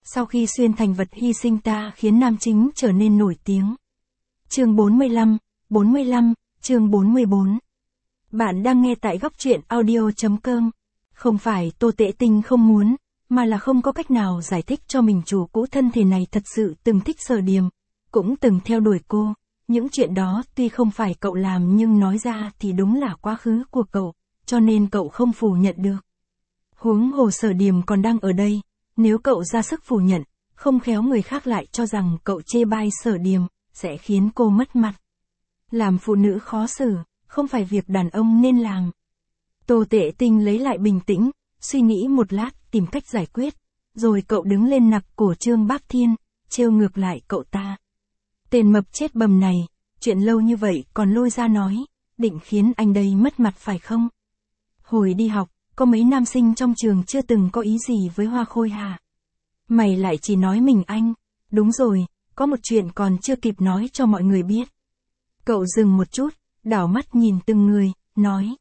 Sau khi xuyên thành vật hy sinh ta khiến nam chính trở nên nổi tiếng. Chương 45, chương 44. Bạn đang nghe tại góc truyện audio.com. Không phải Tô Tễ Tinh không muốn, mà là không có cách nào giải thích cho mình chủ cũ thân thể này thật sự từng thích Sở Điềm, cũng từng theo đuổi cô. Những chuyện đó tuy không phải cậu làm nhưng nói ra thì đúng là quá khứ của cậu, cho nên cậu không phủ nhận được. Huống hồ Sở Điềm còn đang ở đây, nếu cậu ra sức phủ nhận, không khéo người khác lại cho rằng cậu chê bai Sở Điềm, sẽ khiến cô mất mặt. Làm phụ nữ khó xử, không phải việc đàn ông nên làm. Tô Tễ Tinh lấy lại bình tĩnh, suy nghĩ một lát tìm cách giải quyết, rồi cậu đứng lên nặc cổ Trương Bác Thiên, trêu ngược lại cậu ta. Tên mập chết bầm này, chuyện lâu như vậy còn lôi ra nói, định khiến anh đây mất mặt phải không? Hồi đi học, có mấy nam sinh trong trường chưa từng có ý gì với Hoa Khôi hả? Mày lại chỉ nói mình anh, đúng rồi, có một chuyện còn chưa kịp nói cho mọi người biết. Cậu dừng một chút, đảo mắt nhìn từng người, nói.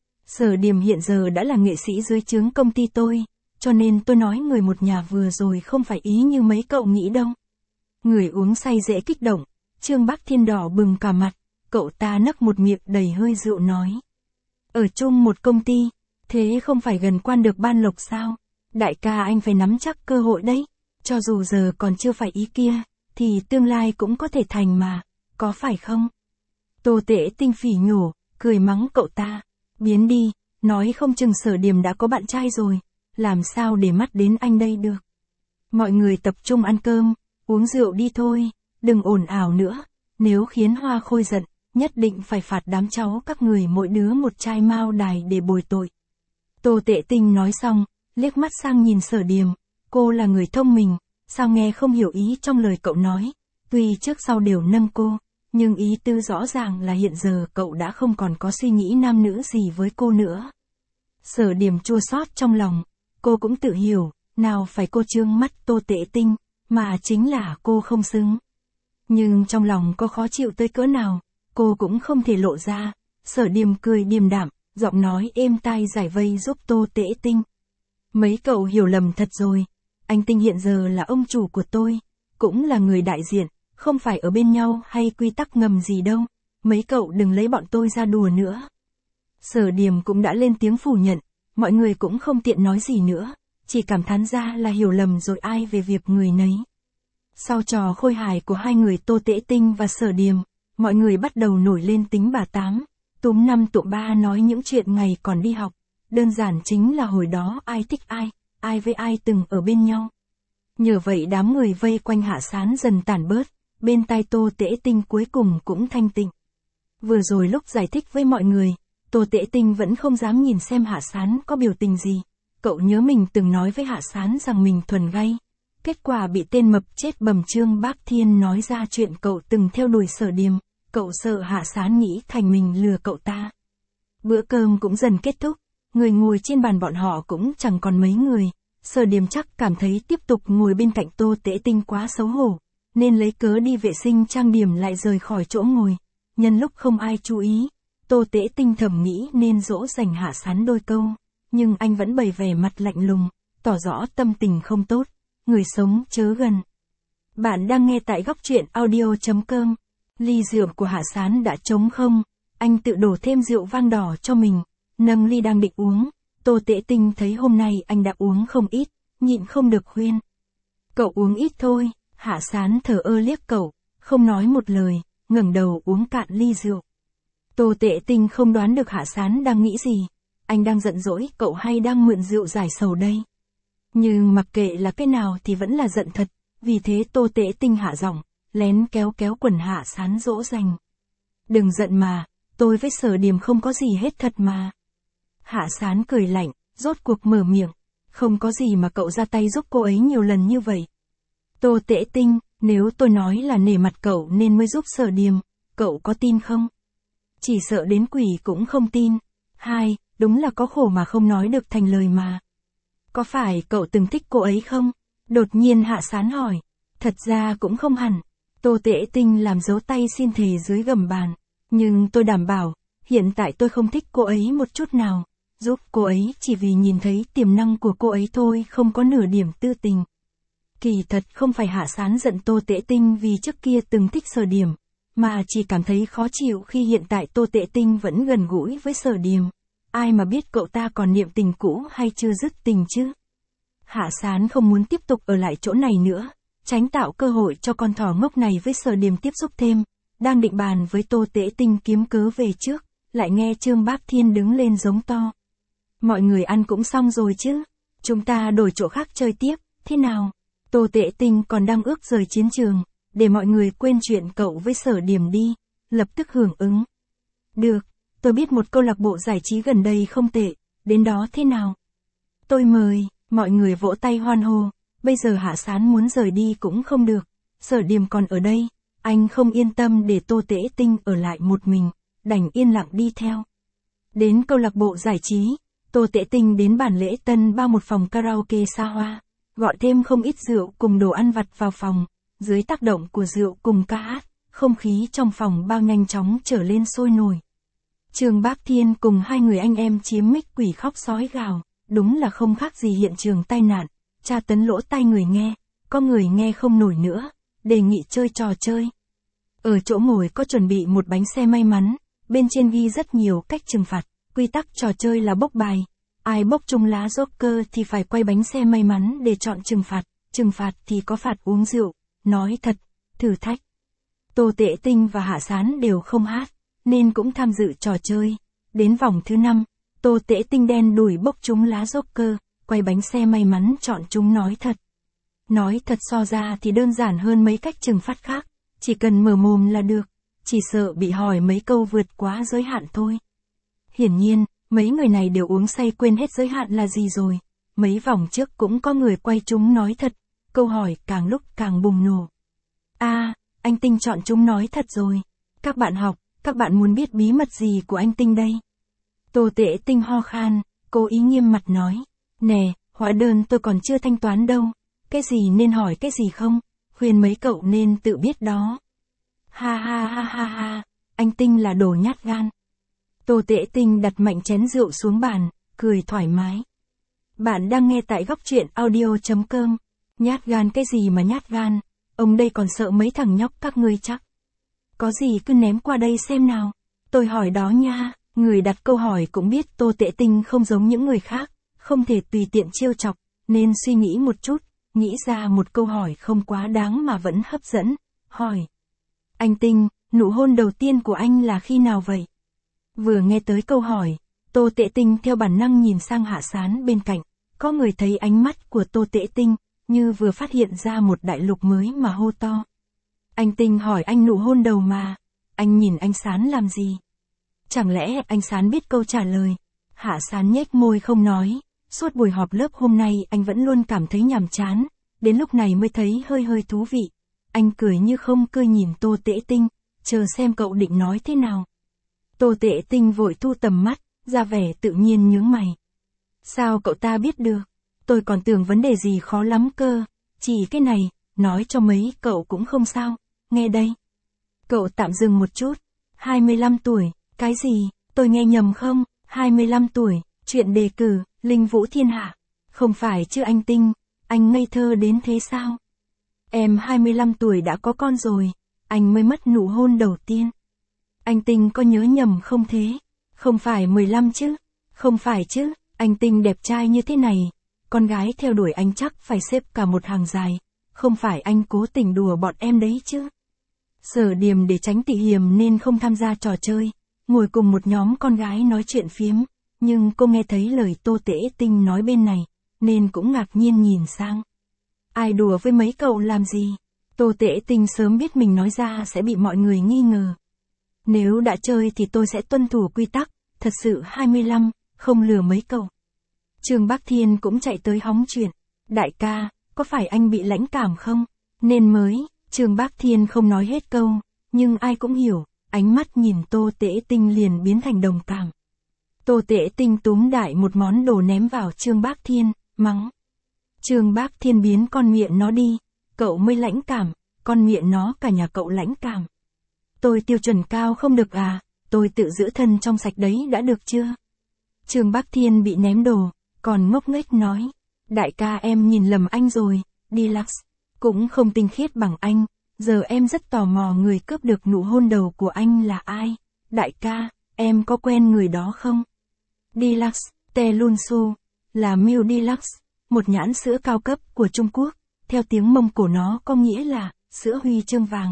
Sở Điềm hiện giờ đã là nghệ sĩ dưới trướng công ty tôi, cho nên tôi nói người một nhà vừa rồi không phải ý như mấy cậu nghĩ đâu. Người uống say dễ kích động, Trương Bác Thiên đỏ bừng cả mặt, cậu ta nấc một miệng đầy hơi rượu nói. Ở chung một công ty, thế không phải gần quan được ban lộc sao? Đại ca anh phải nắm chắc cơ hội đấy, cho dù giờ còn chưa phải ý kia, thì tương lai cũng có thể thành mà, có phải không? Tô Tễ Tinh phỉ nhổ, cười mắng cậu ta, biến đi, nói không chừng Sở Điềm đã có bạn trai rồi, làm sao để mắt đến anh đây được. Mọi người tập trung ăn cơm, uống rượu đi thôi, đừng ồn ào nữa, nếu khiến Hoa Khôi giận, nhất định phải phạt đám cháu các người mỗi đứa một chai mao đài để bồi tội. Tô Tễ Tinh nói xong, liếc mắt sang nhìn Sở Điềm, cô là người thông minh, sao nghe không hiểu ý trong lời cậu nói, tuy trước sau đều nâng cô, nhưng ý tư rõ ràng là hiện giờ cậu đã không còn có suy nghĩ nam nữ gì với cô nữa. Sở Điềm chua xót trong lòng, cô cũng tự hiểu, nào phải cô trương mắt Tô Tễ Tinh, mà chính là cô không xứng. Nhưng trong lòng cô khó chịu tới cỡ nào, cô cũng không thể lộ ra. Sở Điềm cười điềm đạm, giọng nói êm tai giải vây giúp Tô Tễ Tinh. Mấy cậu hiểu lầm thật rồi, anh Tinh hiện giờ là ông chủ của tôi, cũng là người đại diện, không phải ở bên nhau hay quy tắc ngầm gì đâu, mấy cậu đừng lấy bọn tôi ra đùa nữa. Sở Điềm cũng đã lên tiếng phủ nhận, mọi người cũng không tiện nói gì nữa, chỉ cảm thán ra là hiểu lầm rồi ai về việc người nấy. Sau trò khôi hài của hai người Tô Tễ Tinh và Sở Điềm, mọi người bắt đầu nổi lên tính bà Tám, túm năm tụm ba nói những chuyện ngày còn đi học, đơn giản chính là hồi đó ai thích ai với ai từng ở bên nhau. Nhờ vậy đám người vây quanh Hạ Sán dần tản bớt, bên tai Tô Tễ Tinh cuối cùng cũng thanh tịnh. Vừa rồi lúc giải thích với mọi người, Tô Tễ Tinh vẫn không dám nhìn xem Hạ Sán có biểu tình gì. Cậu nhớ mình từng nói với Hạ Sán rằng mình thuần gay. Kết quả bị tên mập chết bầm Trương Bác Thiên nói ra chuyện cậu từng theo đuổi Sở Điềm. Cậu sợ Hạ Sán nghĩ thành mình lừa cậu ta. Bữa cơm cũng dần kết thúc, người ngồi trên bàn bọn họ cũng chẳng còn mấy người. Sở Điềm chắc cảm thấy tiếp tục ngồi bên cạnh Tô Tễ Tinh quá xấu hổ, nên lấy cớ đi vệ sinh trang điểm lại rời khỏi chỗ ngồi. Nhân lúc không ai chú ý, Tô Tễ Tinh thầm nghĩ nên dỗ dành Hạ Sán đôi câu, nhưng anh vẫn bày vẻ mặt lạnh lùng, tỏ rõ tâm tình không tốt, người sống chớ gần. Bạn đang nghe tại góc truyện audio.com. Ly rượu của Hạ Sán đã trống không, anh tự đổ thêm rượu vang đỏ cho mình, nâng ly đang định uống. Tô Tễ Tinh thấy hôm nay anh đã uống không ít, nhịn không được khuyên. Cậu uống ít thôi. Hạ Sán thờ ơ liếc cậu, không nói một lời, ngẩng đầu uống cạn ly rượu. Tô Tễ Tinh không đoán được Hạ Sán đang nghĩ gì, anh đang giận dỗi cậu hay đang mượn rượu giải sầu đây. Nhưng mặc kệ là cái nào thì vẫn là giận thật, vì thế Tô Tễ Tinh hạ giọng, lén kéo quần Hạ Sán dỗ dành. Đừng giận mà, tôi với Sở Điềm không có gì hết thật mà. Hạ Sán cười lạnh, rốt cuộc mở miệng, không có gì mà cậu ra tay giúp cô ấy nhiều lần như vậy. Tô Tễ Tinh, nếu tôi nói là nể mặt cậu nên mới giúp Sở Điềm, cậu có tin không? Chỉ sợ đến quỷ cũng không tin. Hai, đúng là có khổ mà không nói được thành lời mà. Có phải cậu từng thích cô ấy không? Đột nhiên Hạ Sán hỏi. Thật ra cũng không hẳn. Tô Tễ Tinh làm dấu tay xin thề dưới gầm bàn. Nhưng tôi đảm bảo, hiện tại tôi không thích cô ấy một chút nào. Giúp cô ấy chỉ vì nhìn thấy tiềm năng của cô ấy thôi, không có nửa điểm tư tình. Kỳ thật không phải Hạ Sán giận Tô Tễ Tinh vì trước kia từng thích Sở Điểm, mà chỉ cảm thấy khó chịu khi hiện tại Tô Tễ Tinh vẫn gần gũi với Sở Điểm. Ai mà biết cậu ta còn niệm tình cũ hay chưa dứt tình chứ? Hạ Sán không muốn tiếp tục ở lại chỗ này nữa, tránh tạo cơ hội cho con thỏ ngốc này với Sở Điểm tiếp xúc thêm. Đang định bàn với Tô Tễ Tinh kiếm cớ về trước, lại nghe Trương Bác Thiên đứng lên giống to. Mọi người ăn cũng xong rồi chứ? Chúng ta đổi chỗ khác chơi tiếp, thế nào? Tô Tễ Tinh còn đang ước rời chiến trường, để mọi người quên chuyện cậu với Sở Điểm đi, lập tức hưởng ứng. Được, tôi biết một câu lạc bộ giải trí gần đây không tệ, đến đó thế nào? Tôi mời, mọi người vỗ tay hoan hô, bây giờ Hạ Sán muốn rời đi cũng không được, Sở Điểm còn ở đây, anh không yên tâm để Tô Tễ Tinh ở lại một mình, đành yên lặng đi theo. Đến câu lạc bộ giải trí, Tô Tễ Tinh đến bản lễ tân bao một phòng karaoke xa hoa, gọi thêm không ít rượu cùng đồ ăn vặt vào phòng, dưới tác động của rượu cùng ca hát, không khí trong phòng bao nhanh chóng trở lên sôi nổi. Trương Bác Thiên cùng hai người anh em chiếm mic quỷ khóc sói gào, đúng là không khác gì hiện trường tai nạn, tra tấn lỗ tai người nghe, có người nghe không nổi nữa, đề nghị chơi trò chơi. Ở chỗ ngồi có chuẩn bị một bánh xe may mắn, bên trên ghi rất nhiều cách trừng phạt, quy tắc trò chơi là bốc bài. Ai bốc chung lá Joker thì phải quay bánh xe may mắn để chọn trừng phạt thì có phạt uống rượu, nói thật, thử thách. Tô Tễ Tinh và Hạ Sán đều không hát, nên cũng tham dự trò chơi. Đến vòng thứ 5, Tô Tễ Tinh đen đủi bốc chung lá Joker, quay bánh xe may mắn chọn chúng nói thật. Nói thật so ra thì đơn giản hơn mấy cách trừng phạt khác, chỉ cần mở mồm là được, chỉ sợ bị hỏi mấy câu vượt quá giới hạn thôi. Hiển nhiên, mấy người này đều uống say quên hết giới hạn là gì rồi. Mấy vòng trước cũng có người quay chúng nói thật, câu hỏi càng lúc càng bùng nổ. Anh Tinh chọn chúng nói thật rồi. Các bạn học, các bạn muốn biết bí mật gì của anh Tinh đây? Tô Tễ Tinh ho khan, cố ý nghiêm mặt nói. Nè, hóa đơn tôi còn chưa thanh toán đâu. Cái gì nên hỏi cái gì không? Khuyên mấy cậu nên tự biết đó. Ha, anh Tinh là đồ nhát gan. Tô Tễ Tinh đặt mạnh chén rượu xuống bàn, cười thoải mái. Bạn đang nghe tại góc truyện audio.com. Nhát gan cái gì mà nhát gan, ông đây còn sợ mấy thằng nhóc các ngươi chắc. Có gì cứ ném qua đây xem nào. Tôi hỏi đó nha, người đặt câu hỏi cũng biết Tô Tễ Tinh không giống những người khác, không thể tùy tiện trêu chọc, nên suy nghĩ một chút, nghĩ ra một câu hỏi không quá đáng mà vẫn hấp dẫn, hỏi. Anh Tinh, nụ hôn đầu tiên của anh là khi nào vậy? Vừa nghe tới câu hỏi, Tô Tễ Tinh theo bản năng nhìn sang Hạ Sán bên cạnh, có người thấy ánh mắt của Tô Tễ Tinh, như vừa phát hiện ra một đại lục mới mà hô to. Anh Tinh hỏi anh nụ hôn đầu mà, anh nhìn anh Sán làm gì? Chẳng lẽ anh Sán biết câu trả lời? Hạ Sán nhếch môi không nói, suốt buổi họp lớp hôm nay anh vẫn luôn cảm thấy nhàm chán, đến lúc này mới thấy hơi thú vị. Anh cười như không cười nhìn Tô Tễ Tinh, chờ xem cậu định nói thế nào. Tô Tễ Tinh vội thu tầm mắt, ra vẻ tự nhiên nhướng mày. Sao cậu ta biết được? Tôi còn tưởng vấn đề gì khó lắm cơ, chỉ cái này, nói cho mấy cậu cũng không sao, nghe đây. Cậu tạm dừng một chút, 25 tuổi, cái gì, tôi nghe nhầm không? 25 tuổi, chuyện đề cử, Linh Vũ Thiên Hạ. Không phải chứ anh Tinh, anh ngây thơ đến thế sao? Em 25 tuổi đã có con rồi, anh mới mất nụ hôn đầu tiên. Anh Tinh có nhớ nhầm không thế? Không phải 15 chứ? Không phải chứ, anh Tinh đẹp trai như thế này, con gái theo đuổi anh chắc phải xếp cả một hàng dài, không phải anh cố tình đùa bọn em đấy chứ? Sở Điểm để tránh tị hiềm nên không tham gia trò chơi, ngồi cùng một nhóm con gái nói chuyện phiếm, nhưng cô nghe thấy lời Tô Tễ Tinh nói bên này, nên cũng ngạc nhiên nhìn sang. Ai đùa với mấy cậu làm gì? Tô Tễ Tinh sớm biết mình nói ra sẽ bị mọi người nghi ngờ. Nếu đã chơi thì tôi sẽ tuân thủ quy tắc, thật sự 25, không lừa mấy cậu. Trương Bác Thiên cũng chạy tới hóng chuyện. Đại ca, có phải anh bị lãnh cảm không? Nên mới, Trương Bác Thiên không nói hết câu, nhưng ai cũng hiểu, ánh mắt nhìn Tô Tễ Tinh liền biến thành đồng cảm. Tô Tễ Tinh túm đại một món đồ ném vào Trương Bác Thiên, mắng. Trương Bác Thiên biến con miệng nó đi, cậu mới lãnh cảm, con miệng nó cả nhà cậu lãnh cảm. Tôi tiêu chuẩn cao không được à, tôi tự giữ thân trong sạch đấy đã được chưa? Trương Bác Thiên bị ném đồ, còn ngốc nghếch nói. Đại ca em nhìn lầm anh rồi, đi lắc. Cũng không tinh khiết bằng anh, giờ em rất tò mò người cướp được nụ hôn đầu của anh là ai. Đại ca, em có quen người đó không? Deluxe, Telunsu, là Milk Deluxe, một nhãn sữa cao cấp của Trung Quốc. Theo tiếng Mông Cổ nó có nghĩa là sữa huy chương vàng.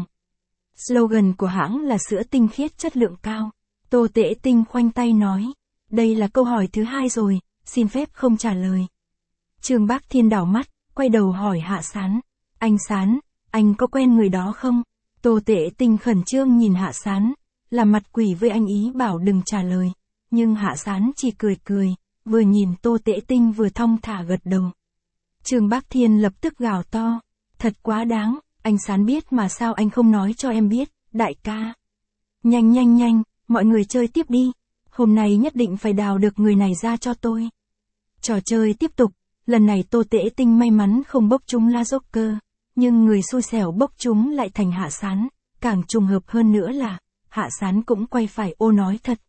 Slogan của hãng là sữa tinh khiết chất lượng cao. Tô Tễ Tinh khoanh tay nói. Đây là câu hỏi thứ 2 rồi, xin phép không trả lời. Trương Bác Thiên đảo mắt, quay đầu hỏi Hạ Sán. Anh Sán, anh có quen người đó không? Tô Tễ Tinh khẩn trương nhìn Hạ Sán, làm mặt quỷ với anh ý bảo đừng trả lời. Nhưng Hạ Sán chỉ cười cười, vừa nhìn Tô Tễ Tinh vừa thong thả gật đầu. Trương Bác Thiên lập tức gào to. Thật quá đáng, anh Sán biết mà sao anh không nói cho em biết, đại ca. Nhanh nhanh nhanh, mọi người chơi tiếp đi. Hôm nay nhất định phải đào được người này ra cho tôi. Trò chơi tiếp tục, lần này Tô Tễ Tinh may mắn không bốc trúng La Joker, nhưng người xui xẻo bốc trúng lại thành Hạ Sán, càng trùng hợp hơn nữa là, Hạ Sán cũng quay phải ô nói thật.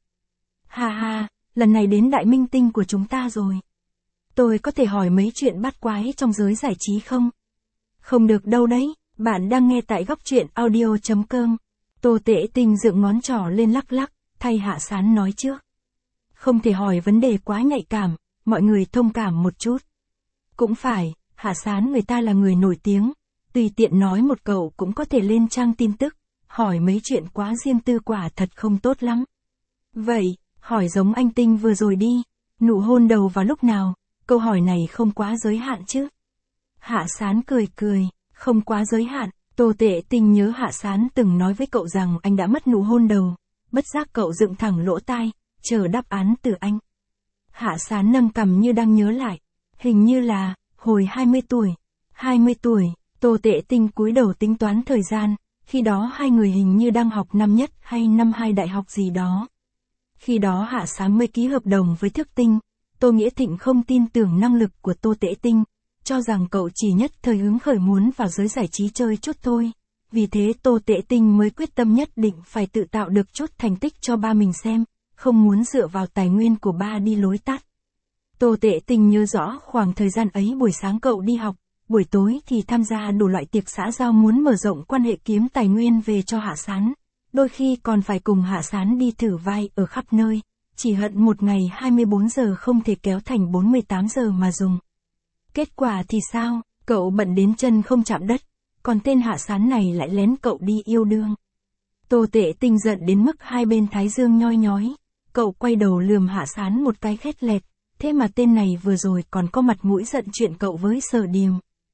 Ha ha, lần này đến đại minh tinh của chúng ta rồi. Tôi có thể hỏi mấy chuyện bắt quái trong giới giải trí không? Không được đâu đấy, bạn đang nghe tại góc truyện audio.com. Tô Tễ Tinh dựng ngón trỏ lên lắc lắc, thay Hạ Sán nói trước. Không thể hỏi vấn đề quá nhạy cảm, mọi người thông cảm một chút. Cũng phải, Hạ Sán người ta là người nổi tiếng, tùy tiện nói một câu cũng có thể lên trang tin tức, hỏi mấy chuyện quá riêng tư quả thật không tốt lắm. Vậy, hỏi giống anh Tinh vừa rồi đi, nụ hôn đầu vào lúc nào, câu hỏi này không quá giới hạn chứ? Hạ Sán cười cười, không quá giới hạn. Tô Tễ Tinh nhớ Hạ Sán từng nói với cậu rằng anh đã mất nụ hôn đầu, bất giác cậu dựng thẳng lỗ tai, chờ đáp án từ anh. Hạ Sán nâng cằm như đang nhớ lại, hình như là, hồi 20 tuổi. 20 tuổi, Tô Tễ Tinh cúi đầu tính toán thời gian, khi đó hai người hình như đang học năm nhất hay năm 2 đại học gì đó. Khi đó Hạ Sán mới ký hợp đồng với Thức Tinh, Tô Nghĩa Thịnh không tin tưởng năng lực của Tô Tễ Tinh, cho rằng cậu chỉ nhất thời hứng khởi muốn vào giới giải trí chơi chút thôi. Vì thế Tô Tễ Tinh mới quyết tâm nhất định phải tự tạo được chút thành tích cho ba mình xem, không muốn dựa vào tài nguyên của ba đi lối tắt. Tô Tễ Tinh nhớ rõ khoảng thời gian ấy buổi sáng cậu đi học, buổi tối thì tham gia đủ loại tiệc xã giao muốn mở rộng quan hệ kiếm tài nguyên về cho Hạ Sán. Đôi khi còn phải cùng Hạ Sán đi thử vai ở khắp nơi, chỉ hận một ngày 24 giờ không thể kéo thành 48 giờ mà dùng. Kết quả thì sao, cậu bận đến chân không chạm đất, còn tên Hạ Sán này lại lén cậu đi yêu đương. Tô Tễ Tinh giận đến mức hai bên thái dương nhoi nhói, cậu quay đầu lườm Hạ Sán một cái khét lẹt, thế mà tên này vừa rồi còn có mặt mũi giận chuyện cậu với Sở Điềm.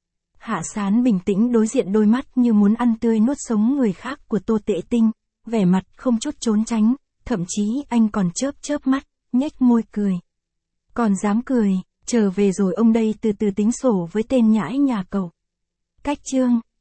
Hạ Sán bình tĩnh đối diện đôi mắt như muốn ăn tươi nuốt sống người khác của Tô Tễ Tinh, vẻ mặt không chút trốn tránh, thậm chí anh còn chớp chớp mắt, nhếch môi cười. Còn dám cười, trở về rồi ông đây từ từ tính sổ với tên nhãi nhà cậu. Cách chương